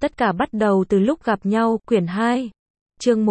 Tất cả bắt đầu từ lúc gặp nhau, quyển 2. Chương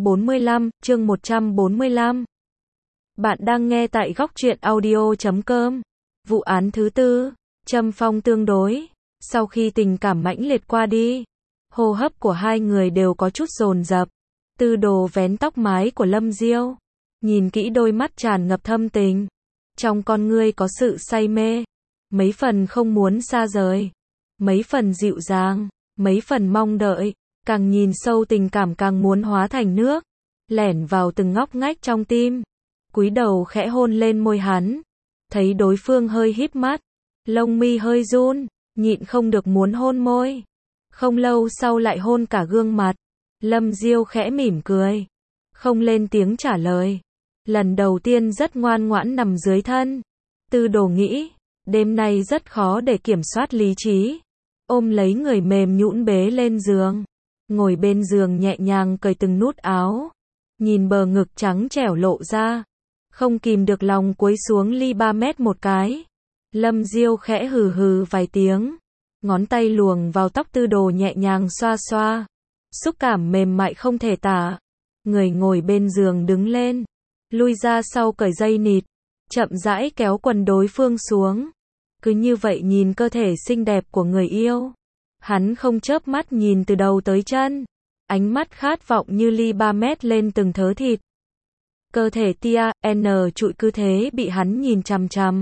145. Bạn đang nghe tại góc truyện audio.com. Vụ án thứ tư, Châm Phong tương đối. Sau khi tình cảm mãnh liệt qua đi, hô hấp của hai người đều có chút dồn dập. Tư Đồ vén tóc mái của Lâm Diêu, nhìn kỹ đôi mắt tràn ngập thâm tình. Trong con ngươi có sự say mê, mấy phần không muốn xa rời, mấy phần dịu dàng, mấy phần mong đợi. Càng nhìn sâu tình cảm càng muốn hóa thành nước, lẻn vào từng ngóc ngách trong tim. Cúi đầu khẽ hôn lên môi hắn, thấy đối phương hơi híp mắt, lông mi hơi run, nhịn không được muốn hôn môi. Không lâu sau lại hôn cả gương mặt. Lâm Diêu khẽ mỉm cười, không lên tiếng trả lời. Lần đầu tiên rất ngoan ngoãn nằm dưới thân. Tư Đồ nghĩ, đêm nay rất khó để kiểm soát lý trí. Ôm lấy người mềm nhũn bế lên giường, ngồi bên giường nhẹ nhàng cởi từng nút áo, nhìn bờ ngực trắng trẻo lộ ra, không kìm được lòng cúi xuống ly 3 mét một cái. Lâm Diêu khẽ hừ hừ vài tiếng, ngón tay luồn vào tóc Tư Đồ nhẹ nhàng xoa xoa, xúc cảm mềm mại không thể tả. Người ngồi bên giường đứng lên, lui ra sau cởi dây nịt, chậm rãi kéo quần đối phương xuống. Cứ như vậy nhìn cơ thể xinh đẹp của người yêu, hắn không chớp mắt nhìn từ đầu tới chân, ánh mắt khát vọng như ly 3 mét lên từng thớ thịt. Cơ thể tia, trụi cứ thế bị hắn nhìn chằm chằm.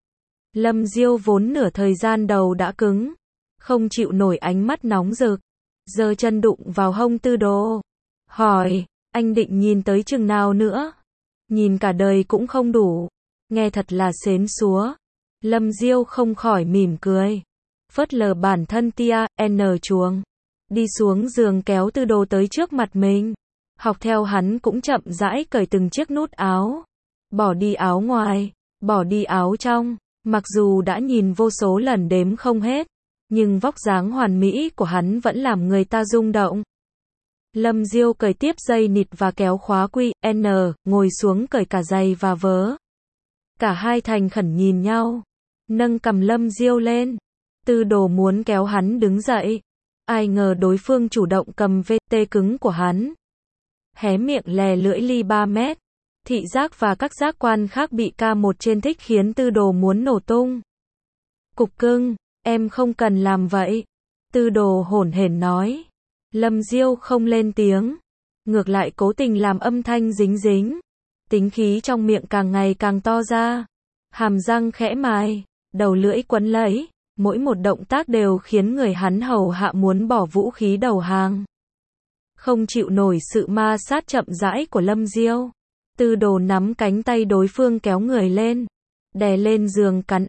Lâm Diêu vốn nửa thời gian đầu đã cứng, không chịu nổi ánh mắt nóng rực, giơ chân đụng vào hông Tư Đồ, hỏi, anh định nhìn tới chừng nào nữa? Nhìn cả đời cũng không đủ. Nghe thật là xến xúa. Lâm Diêu không khỏi mỉm cười, phớt lờ bản thân tia, chuồng, đi xuống giường kéo Tư Đồ tới trước mặt mình, học theo hắn cũng chậm rãi cởi từng chiếc nút áo, bỏ đi áo ngoài, bỏ đi áo trong. Mặc dù đã nhìn vô số lần đếm không hết, nhưng vóc dáng hoàn mỹ của hắn vẫn làm người ta rung động. Lâm Diêu cởi tiếp dây nịt và kéo khóa quy, ngồi xuống cởi cả giày và vớ. Cả hai thành khẩn nhìn nhau, nâng cằm Lâm Diêu lên. Tư Đồ muốn kéo hắn đứng dậy, ai ngờ đối phương chủ động cầm VT cứng của hắn, hé miệng lè lưỡi ly 3 mét. Thị giác và các giác quan khác bị K1 trên thích khiến Tư Đồ muốn nổ tung. Cục cưng, em không cần làm vậy. Tư Đồ hổn hển nói. Lâm Diêu không lên tiếng, ngược lại cố tình làm âm thanh dính dính. Tính khí trong miệng càng ngày càng to ra, hàm răng khẽ mài, đầu lưỡi quấn lấy, mỗi một động tác đều khiến người hắn hầu hạ muốn bỏ vũ khí đầu hàng. Không chịu nổi sự ma sát chậm rãi của Lâm Diêu, Tư Đồ nắm cánh tay đối phương kéo người lên, đè lên giường cắn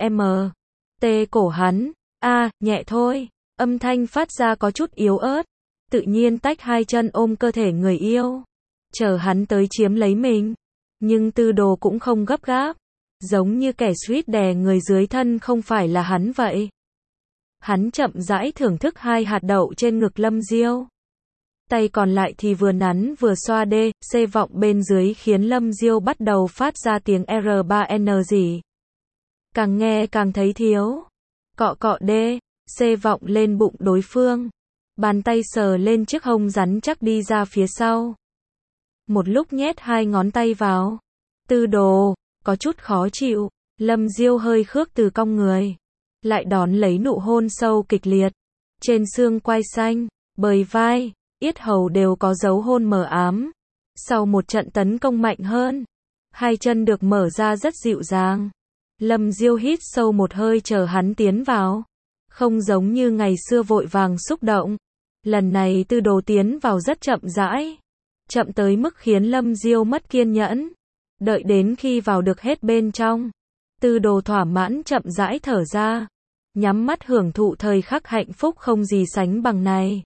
tê cổ hắn. Nhẹ thôi. Âm thanh phát ra có chút yếu ớt, tự nhiên tách hai chân ôm cơ thể người yêu, chờ hắn tới chiếm lấy mình. Nhưng Tư Đồ cũng không gấp gáp, giống như kẻ suýt đè người dưới thân không phải là hắn vậy. Hắn chậm rãi thưởng thức hai hạt đậu trên ngực Lâm Diêu, tay còn lại thì vừa nắn vừa xoa C vọng bên dưới khiến Lâm Diêu bắt đầu phát ra tiếng R3N gì. Càng nghe càng thấy thiếu. Cọ cọ C vọng lên bụng đối phương, bàn tay sờ lên chiếc hông rắn chắc đi ra phía sau. Một lúc nhét hai ngón tay vào. Tư Đồ có chút khó chịu. Lâm Diêu hơi khước từ cong người, lại đón lấy nụ hôn sâu kịch liệt. Trên xương quai xanh, bời vai, yết hầu đều có dấu hôn mờ ám. Sau một trận tấn công mạnh hơn, hai chân được mở ra rất dịu dàng. Lâm Diêu hít sâu một hơi chờ hắn tiến vào. Không giống như ngày xưa vội vàng xúc động. Lần này Tư Đồ tiến vào rất chậm rãi, chậm tới mức khiến Lâm Diêu mất kiên nhẫn. Đợi đến khi vào được hết bên trong, Tư Đồ thỏa mãn chậm rãi thở ra, nhắm mắt hưởng thụ thời khắc hạnh phúc không gì sánh bằng này.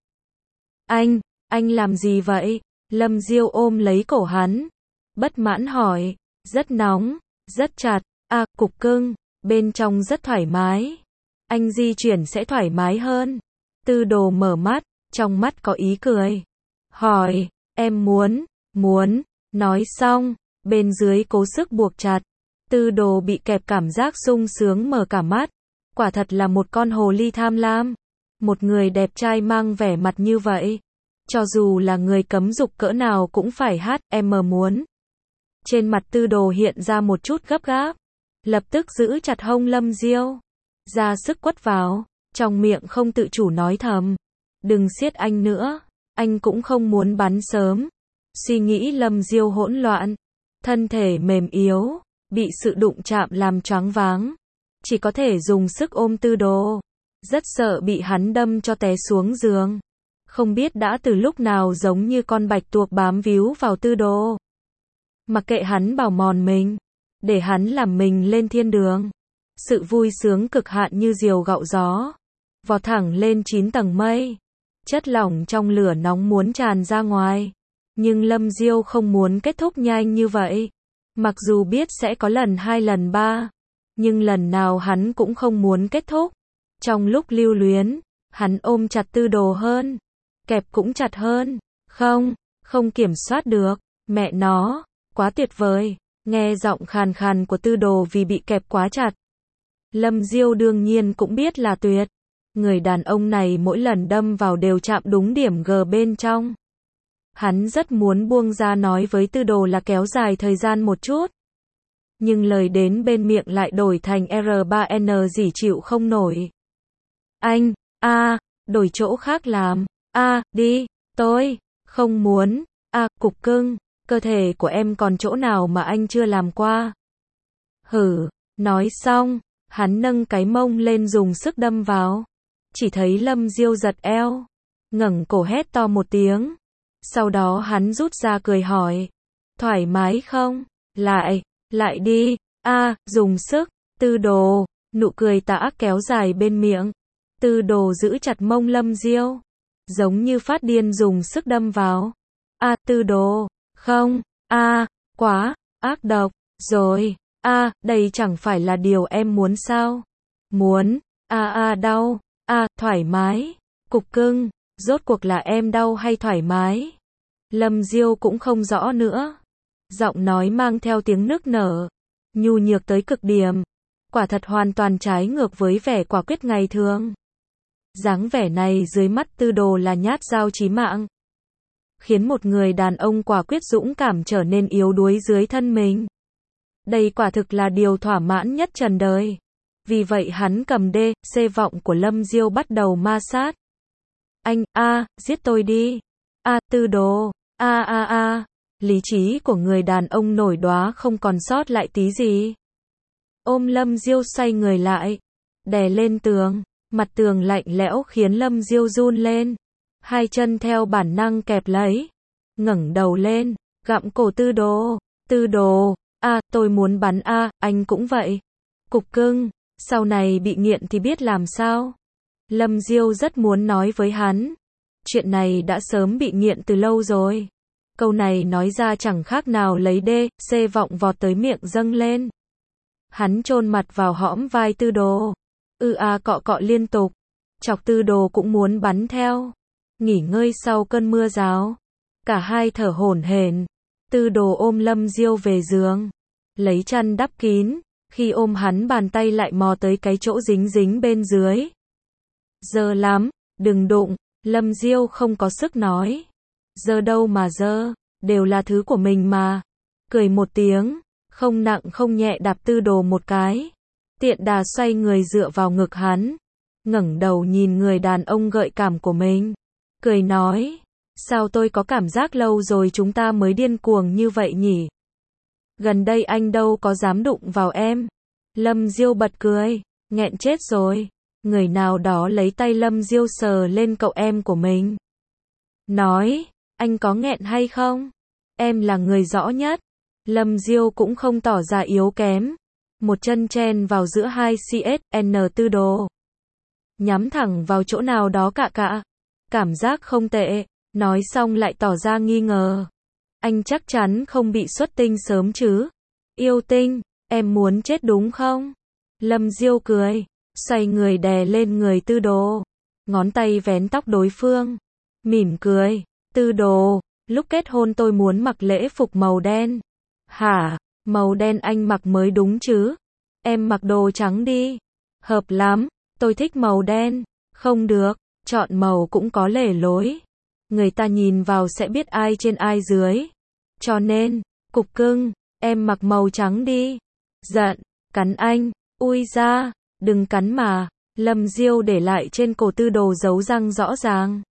Anh làm gì vậy? Lâm Diêu ôm lấy cổ hắn, bất mãn hỏi. Rất nóng, rất chặt. Cục cưng, bên trong rất thoải mái. Anh di chuyển sẽ thoải mái hơn. Tư Đồ mở mắt, trong mắt có ý cười. Hỏi, em muốn, nói xong, bên dưới cố sức buộc chặt. Tư Đồ bị kẹp cảm giác sung sướng mở cả mắt. Quả thật là một con hồ ly tham lam. Một người đẹp trai mang vẻ mặt như vậy, cho dù là người cấm dục cỡ nào cũng phải HM muốn. Trên mặt Tư Đồ hiện ra một chút gấp gáp, lập tức giữ chặt hông Lâm Diêu, ra sức quất vào, trong miệng không tự chủ nói thầm, đừng siết anh nữa, anh cũng không muốn bắn sớm. Suy nghĩ Lâm Diêu hỗn loạn, thân thể mềm yếu, bị sự đụng chạm làm choáng váng, chỉ có thể dùng sức ôm Tư Đồ, rất sợ bị hắn đâm cho té xuống giường. Không biết đã từ lúc nào giống như con bạch tuộc bám víu vào Tư Đồ. Mặc kệ hắn bào mòn mình, để hắn làm mình lên thiên đường. Sự vui sướng cực hạn như diều gạo gió, vọt thẳng lên 9 tầng mây. Chất lỏng trong lửa nóng muốn tràn ra ngoài. Nhưng Lâm Diêu không muốn kết thúc nhanh như vậy. Mặc dù biết sẽ có lần 2 lần 3, nhưng lần nào hắn cũng không muốn kết thúc. Trong lúc lưu luyến, hắn ôm chặt Tư Đồ hơn, kẹp cũng chặt hơn. Không kiểm soát được, mẹ nó, quá tuyệt vời. Nghe giọng khàn khàn của Tư Đồ vì bị kẹp quá chặt. Lâm Diêu đương nhiên cũng biết là tuyệt. Người đàn ông này mỗi lần đâm vào đều chạm đúng điểm G bên trong. Hắn rất muốn buông ra nói với Tư Đồ là kéo dài thời gian một chút. Nhưng lời đến bên miệng lại đổi thành R3N gì chịu không nổi. Anh, đổi chỗ khác làm. Đi, tôi, không muốn. Cục cưng, cơ thể của em còn chỗ nào mà anh chưa làm qua. Hử, nói xong, hắn nâng cái mông lên dùng sức đâm vào. Chỉ thấy Lâm Diêu giật eo, ngẩng cổ hét to một tiếng. Sau đó hắn rút ra cười hỏi, thoải mái không? Lại đi. Dùng sức. Tư Đồ, nụ cười tà ác kéo dài bên miệng. Tư Đồ giữ chặt mông Lâm Diêu, giống như phát điên dùng sức đâm vào. Tư Đồ, không, quá ác độc rồi. Đây chẳng phải là điều em muốn sao? Muốn. Đau. Thoải mái. Cục cưng, rốt cuộc là em đau hay thoải mái? Lâm Diêu cũng không rõ nữa. Giọng nói mang theo tiếng nức nở, nhu nhược tới cực điểm. Quả thật hoàn toàn trái ngược với vẻ quả quyết ngày thường. Dáng vẻ này dưới mắt Tư Đồ là nhát dao chí mạng, khiến một người đàn ông quả quyết dũng cảm trở nên yếu đuối dưới thân mình. Đây quả thực là điều thỏa mãn nhất trần đời. Vì vậy hắn cầm C vọng của Lâm Diêu bắt đầu ma sát. Anh, giết tôi đi. Tư Đồ, lý trí của người đàn ông nổi đoá không còn sót lại tí gì. Ôm Lâm Diêu xoay người lại, đè lên tường, mặt tường lạnh lẽo khiến Lâm Diêu run lên. Hai chân theo bản năng kẹp lấy, ngẩng đầu lên, gặm cổ Tư Đồ. Tư Đồ, tôi muốn bắn anh cũng vậy. Cục cưng, sau này bị nghiện thì biết làm sao? Lâm Diêu rất muốn nói với hắn, chuyện này đã sớm bị nghiện từ lâu rồi. Câu này nói ra chẳng khác nào lấy C vọng vọt tới miệng dâng lên. Hắn chôn mặt vào hõm vai Tư Đồ. Cọ liên tục. Chọc Tư Đồ cũng muốn bắn theo. Nghỉ ngơi sau cơn mưa rào. Cả hai thở hổn hển. Tư Đồ ôm Lâm Diêu về giường, lấy chăn đắp kín. Khi ôm hắn bàn tay lại mò tới cái chỗ dính dính bên dưới. Dơ lắm, đừng đụng. Lâm Diêu không có sức nói. Dơ đâu mà dơ, đều là thứ của mình mà. Cười một tiếng, không nặng không nhẹ đạp Tư Đồ một cái. Tiện đà xoay người dựa vào ngực hắn, ngẩng đầu nhìn người đàn ông gợi cảm của mình. Cười nói, sao tôi có cảm giác lâu rồi chúng ta mới điên cuồng như vậy nhỉ? Gần đây anh đâu có dám đụng vào em. Lâm Diêu bật cười, nghẹn chết rồi. Người nào đó lấy tay Lâm Diêu sờ lên cậu em của mình. Nói, anh có nghẹn hay không? Em là người rõ nhất. Lâm Diêu cũng không tỏ ra yếu kém. Một chân chen vào giữa hai CSN Tư Đồ. Nhắm thẳng vào chỗ nào đó cạ. Cảm giác không tệ. Nói xong lại tỏ ra nghi ngờ. Anh chắc chắn không bị xuất tinh sớm chứ? Yêu tinh, em muốn chết đúng không? Lâm Diêu cười, xoay người đè lên người Tư Đồ. Ngón tay vén tóc đối phương. Mỉm cười, Tư Đồ, lúc kết hôn tôi muốn mặc lễ phục màu đen. Hả, màu đen anh mặc mới đúng chứ? Em mặc đồ trắng đi. Hợp lắm, tôi thích màu đen. Không được, chọn màu cũng có lề lối. Người ta nhìn vào sẽ biết ai trên ai dưới. Cho nên, cục cưng, em mặc màu trắng đi. Giận, cắn anh, ui da, đừng cắn mà. Lâm Diêu để lại trên cổ Tư Đồ dấu răng rõ ràng.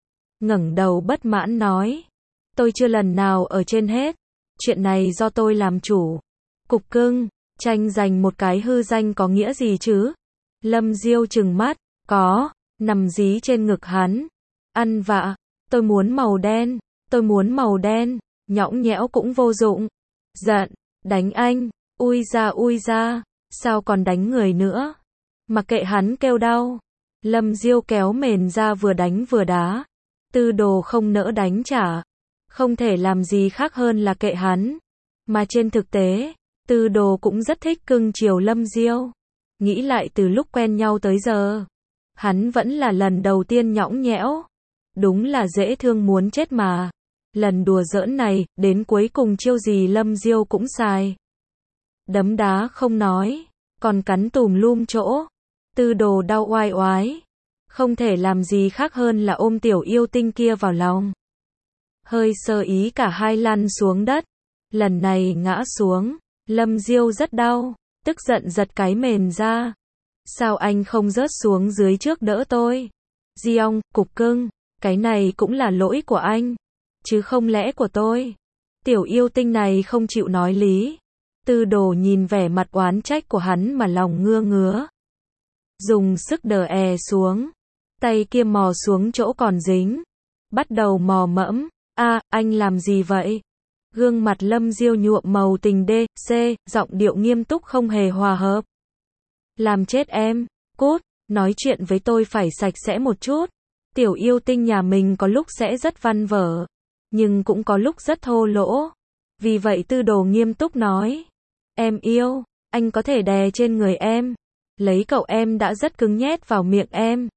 Ngẩng đầu bất mãn nói. Tôi chưa lần nào ở trên hết. Chuyện này do tôi làm chủ. Cục cưng, tranh giành một cái hư danh có nghĩa gì chứ? Lâm Diêu trừng mắt, có, nằm dí trên ngực hắn. Ăn vạ, tôi muốn màu đen, tôi muốn màu đen, nhõng nhẽo cũng vô dụng. Giận, đánh anh, ui da, sao còn đánh người nữa? Mặc kệ hắn kêu đau. Lâm Diêu kéo mền ra vừa đánh vừa đá. Tư Đồ không nỡ đánh trả. Không thể làm gì khác hơn là kệ hắn. Mà trên thực tế, Tư Đồ cũng rất thích cưng chiều Lâm Diêu. Nghĩ lại từ lúc quen nhau tới giờ, hắn vẫn là lần đầu tiên nhõng nhẽo. Đúng là dễ thương muốn chết mà. Lần đùa giỡn này, đến cuối cùng chiêu gì Lâm Diêu cũng xài. Đấm đá không nói, còn cắn tùm lum chỗ. Tư Đồ đau oai oái. Không thể làm gì khác hơn là ôm tiểu yêu tinh kia vào lòng. Hơi sơ ý cả hai lăn xuống đất. Lần này ngã xuống, Lâm Diêu rất đau, tức giận giật cái mền ra. Sao anh không rớt xuống dưới trước đỡ tôi? Diong, cục cưng, cái này cũng là lỗi của anh, chứ không lẽ của tôi. Tiểu yêu tinh này không chịu nói lý. Tư Đồ nhìn vẻ mặt oán trách của hắn mà lòng ngứa ngứa. Dùng sức đè xuống, tay kia mò xuống chỗ còn dính. Bắt đầu mò mẫm. Anh làm gì vậy? Gương mặt Lâm Diêu nhuộm màu tình D.C, giọng điệu nghiêm túc không hề hòa hợp. Làm chết em, cút, nói chuyện với tôi phải sạch sẽ một chút. Tiểu yêu tinh nhà mình có lúc sẽ rất văn vở, nhưng cũng có lúc rất thô lỗ. Vì vậy Tư Đồ nghiêm túc nói. Em yêu, anh có thể đè trên người em. Lấy cậu em đã rất cứng nhét vào miệng em.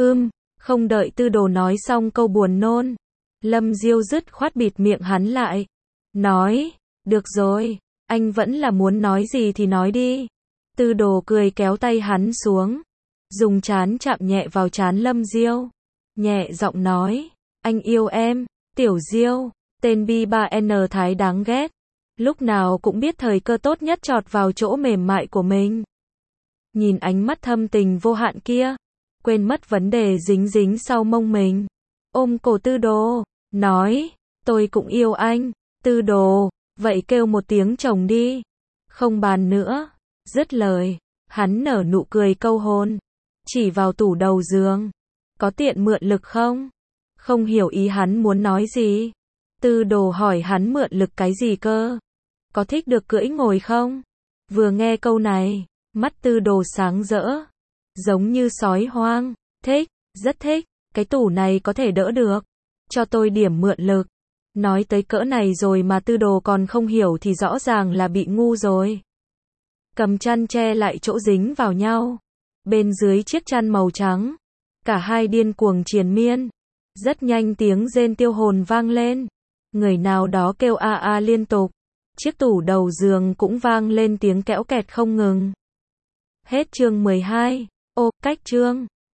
Không đợi Tư Đồ nói xong câu buồn nôn. Lâm Diêu dứt khoát bịt miệng hắn lại. Nói, được rồi, anh vẫn là muốn nói gì thì nói đi. Tư Đồ cười kéo tay hắn xuống. Dùng trán chạm nhẹ vào trán Lâm Diêu. Nhẹ giọng nói, anh yêu em, Tiểu Diêu, tên B3N thái đáng ghét. Lúc nào cũng biết thời cơ tốt nhất chọt vào chỗ mềm mại của mình. Nhìn ánh mắt thâm tình vô hạn kia, quên mất vấn đề dính dính sau mông mình. Ôm cổ Tư Đồ, nói, tôi cũng yêu anh. Tư Đồ, vậy kêu một tiếng chồng đi. Không bàn nữa. Dứt lời, hắn nở nụ cười câu hồn. Chỉ vào tủ đầu giường. Có tiện mượn lực không? Không hiểu ý hắn muốn nói gì. Tư Đồ hỏi hắn mượn lực cái gì cơ? Có thích được cưỡi ngồi không? Vừa nghe câu này, mắt Tư Đồ sáng rỡ. Giống như sói hoang. Thích, rất thích. Cái tủ này có thể đỡ được. Cho tôi điểm mượn lực. Nói tới cỡ này rồi mà Tư Đồ còn không hiểu thì rõ ràng là bị ngu rồi. Cầm chăn che lại chỗ dính vào nhau. Bên dưới chiếc chăn màu trắng, cả hai điên cuồng triền miên. Rất nhanh tiếng rên tiêu hồn vang lên. Người nào đó kêu a liên tục. Chiếc tủ đầu giường cũng vang lên tiếng kẽo kẹt không ngừng. Hết chương 12. Cách chương